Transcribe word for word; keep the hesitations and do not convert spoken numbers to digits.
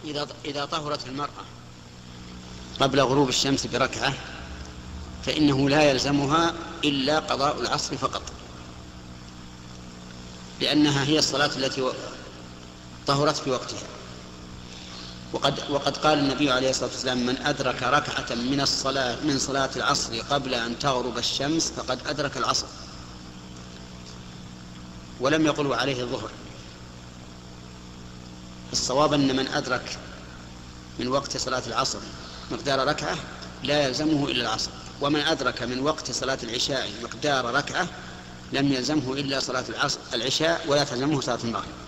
إذا إذا طهرت المرأة قبل غروب الشمس بركعة فإنه لا يلزمها إلا قضاء العصر فقط، لأنها هي الصلاة التي طهرت في وقتها. وقد, وقد قال النبي عليه الصلاة والسلام: من أدرك ركعة من الصلاة من صلاة العصر قبل أن تغرب الشمس فقد أدرك العصر. ولم يقلوا عليه الظهر. الصواب أن من أدرك من وقت صلاة العصر مقدار ركعة لا يلزمه إلا العصر، ومن أدرك من وقت صلاة العشاء مقدار ركعة لم يلزمه إلا صلاة العصر العشاء ولا تلزمه صلاة المغرب.